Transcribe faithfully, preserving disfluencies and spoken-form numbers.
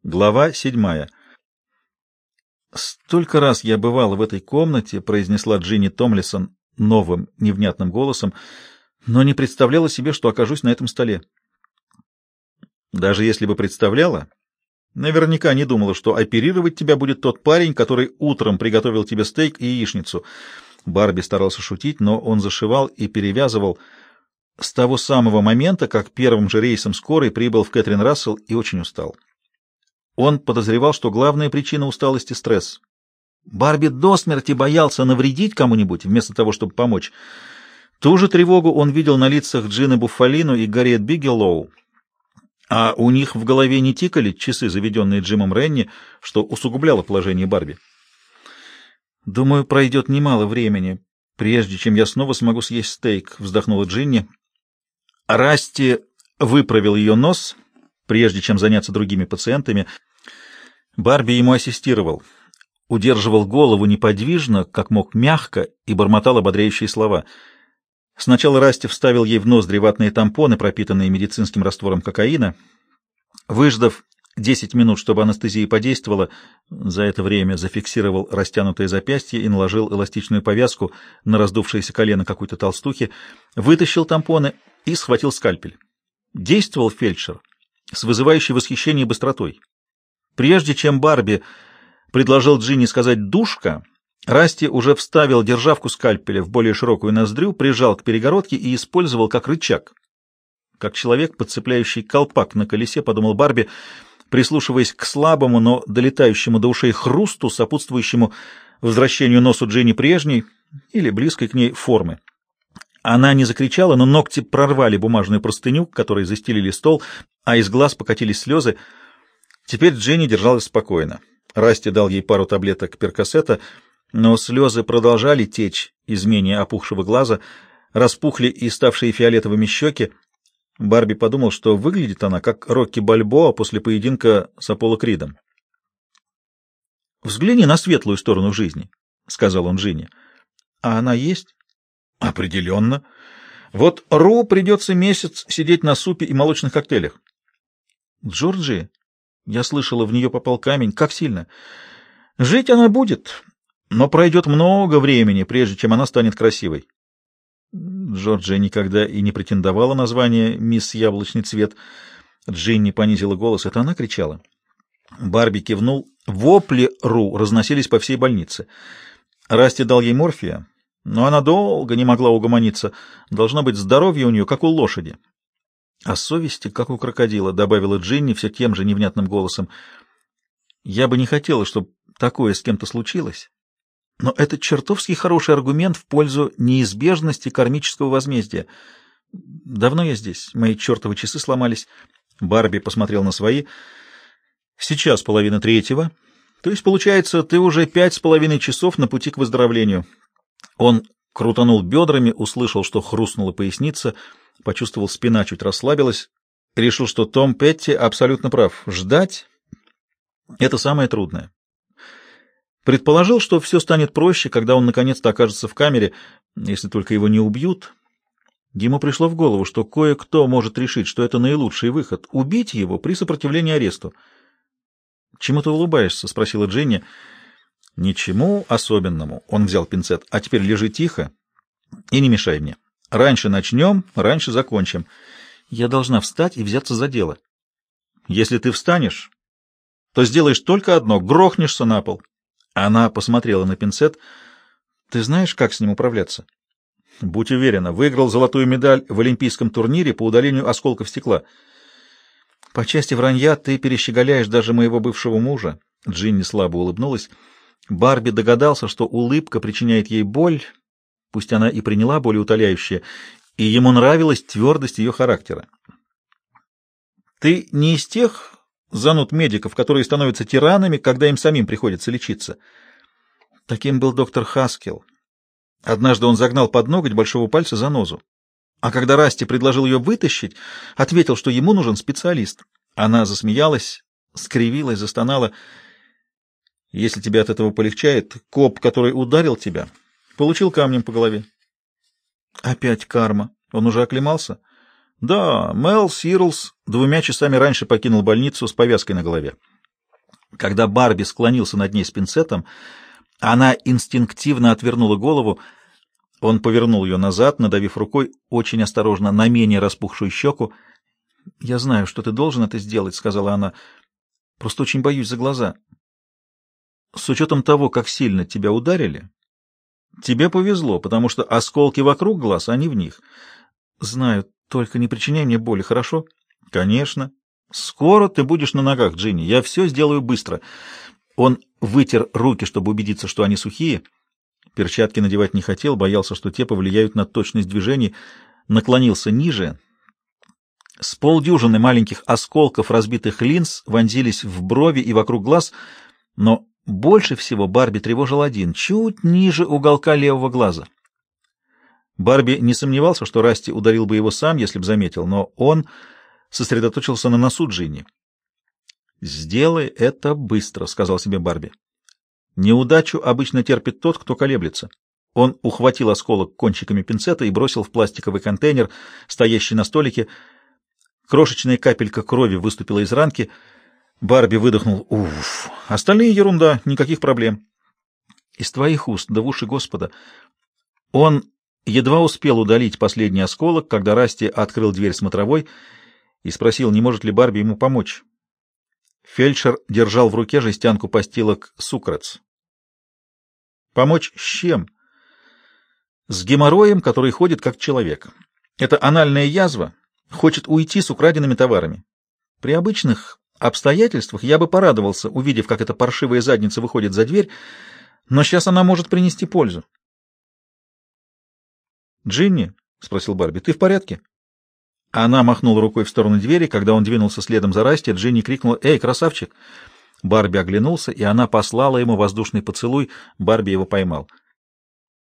Глава седьмая. «Столько раз я бывала в этой комнате», — произнесла Джинни Томлисон новым, невнятным голосом, но не представляла себе, что окажусь на этом столе. Даже если бы представляла, наверняка не думала, что оперировать тебя будет тот парень, который утром приготовил тебе стейк и яичницу. Барби старался шутить, но он зашивал и перевязывал с того самого момента, как первым же рейсом скорой прибыл в Кэтрин Рассел и очень устал. Он подозревал, что главная причина усталости — стресс. Барби до смерти боялся навредить кому-нибудь, вместо того, чтобы помочь. Ту же тревогу он видел на лицах Джины Буффалино и Гарриет Бигелоу, а у них в голове не тикали часы, заведенные Джимом Ренни, что усугубляло положение Барби. «Думаю, пройдет немало времени, прежде чем я снова смогу съесть стейк», — вздохнула Джинни. Расти выправил ее нос, прежде чем заняться другими пациентами. Барби ему ассистировал, удерживал голову неподвижно, как мог мягко, и бормотал ободряющие слова. Сначала Расти вставил ей в ноздри ватные тампоны, пропитанные медицинским раствором кокаина. Выждав десять минут, чтобы анестезия подействовала, за это время зафиксировал растянутое запястье и наложил эластичную повязку на раздувшееся колено какой-то толстухи, вытащил тампоны и схватил скальпель. Действовал фельдшер с вызывающей восхищение быстротой. Прежде чем Барби предложил Джинни сказать «душка», Расти уже вставил державку скальпеля в более широкую ноздрю, прижал к перегородке и использовал как рычаг. Как человек, подцепляющий колпак на колесе, подумал Барби, прислушиваясь к слабому, но долетающему до ушей хрусту, сопутствующему возвращению носу Джинни прежней или близкой к ней формы. Она не закричала, но ногти прорвали бумажную простыню, которой застелили стол, а из глаз покатились слезы. Теперь Джинни держалась спокойно. Расти дал ей пару таблеток перкосета, но слезы продолжали течь из менее опухшего глаза, распухли и ставшие фиолетовыми щеки. Барби подумал, что выглядит она как Рокки Бальбоа после поединка с Аполло Кридом. «Взгляни на светлую сторону жизни», — сказал он Джинни. «А она есть?» «Определенно. Вот Ру придется месяц сидеть на супе и молочных коктейлях». «Джорджи?» Я слышала, в нее попал камень. Как сильно? Жить она будет, но пройдет много времени, прежде чем она станет красивой. Джорджия никогда и не претендовала на звание «Мисс Яблочный цвет». Джинни понизила голос. Это она кричала? Барби кивнул. Вопли Ру разносились по всей больнице. Расти дал ей морфия, но она долго не могла угомониться. Должно быть, здоровье у нее, как у лошади. — О совести, как у крокодила, — добавила Джинни все тем же невнятным голосом. — Я бы не хотела, чтобы такое с кем-то случилось, но это чертовски хороший аргумент в пользу неизбежности кармического возмездия. Давно я здесь? Мои чертовы часы сломались. Барби посмотрел на свои. — Сейчас половина третьего. То есть, получается, ты уже пять с половиной часов на пути к выздоровлению. Он крутанул бедрами, услышал, что хрустнула поясница, почувствовал, спина чуть расслабилась, решил, что Том Петти абсолютно прав. Ждать — это самое трудное. Предположил, что все станет проще, когда он наконец-то окажется в камере, если только его не убьют. Ему пришло в голову, что кое-кто может решить, что это наилучший выход — убить его при сопротивлении аресту. — Чему ты улыбаешься? — спросила Джинни. — Ничему особенному. Он взял пинцет. — А теперь лежи тихо и не мешай мне. Раньше начнем, раньше закончим. Я должна встать и взяться за дело. Если ты встанешь, то сделаешь только одно — грохнешься на пол. Она посмотрела на пинцет. Ты знаешь, как с ним управляться? Будь уверена, выиграл золотую медаль в олимпийском турнире по удалению осколков стекла. По части вранья ты перещеголяешь даже моего бывшего мужа. Джинни слабо улыбнулась. Барби догадался, что улыбка причиняет ей боль, пусть она и приняла болеутоляющее, и ему нравилась твердость ее характера. Ты не из тех зануд медиков, которые становятся тиранами, когда им самим приходится лечиться. Таким был доктор Хаскел. Однажды он загнал под ноготь большого пальца занозу. А когда Расти предложил ее вытащить, ответил, что ему нужен специалист. Она засмеялась, скривилась, застонала. Если тебе от этого полегчает, коп, который ударил тебя, получил камнем по голове. Опять карма. Он уже оклемался? Да, Мел Сирлс двумя часами раньше покинул больницу с повязкой на голове. Когда Барби склонился над ней с пинцетом, она инстинктивно отвернула голову. Он повернул ее назад, надавив рукой очень осторожно на менее распухшую щеку. «Я знаю, что ты должен это сделать», — сказала она. «Просто очень боюсь за глаза. С учетом того, как сильно тебя ударили, тебе повезло, потому что осколки вокруг глаз, а не в них. Знаю, только не причиняй мне боли, хорошо?» «Конечно. Скоро ты будешь на ногах, Джинни. Я все сделаю быстро». Он вытер руки, чтобы убедиться, что они сухие. Перчатки надевать не хотел, боялся, что те повлияют на точность движений. Наклонился ниже. С полдюжины маленьких осколков разбитых линз вонзились в брови и вокруг глаз, но больше всего Барби тревожил один, чуть ниже уголка левого глаза. Барби не сомневался, что Расти ударил бы его сам, если бы заметил, но он сосредоточился на носу Джинни. «Сделай это быстро», — сказал себе Барби. «Неудачу обычно терпит тот, кто колеблется». Он ухватил осколок кончиками пинцета и бросил в пластиковый контейнер, стоящий на столике. Крошечная капелька крови выступила из ранки. Барби выдохнул. «Уф! Остальные ерунда, никаких проблем». «Из твоих уст, да в уши Господа». Он едва успел удалить последний осколок, когда Расти открыл дверь смотровой и спросил, не может ли Барби ему помочь. Фельдшер держал в руке жестянку постилок Сукрец. «Помочь с чем?» «С геморроем, который ходит как человек. Это анальная язва, хочет уйти с украденными товарами. При обычных обстоятельствах я бы порадовался, увидев, как эта паршивая задница выходит за дверь, но сейчас она может принести пользу». «Джинни?» — спросил Барби. «Ты в порядке?» Она махнула рукой в сторону двери. Когда он двинулся следом за Расти, Джинни крикнула: «Эй, красавчик!» Барби оглянулся, и она послала ему воздушный поцелуй. Барби его поймал.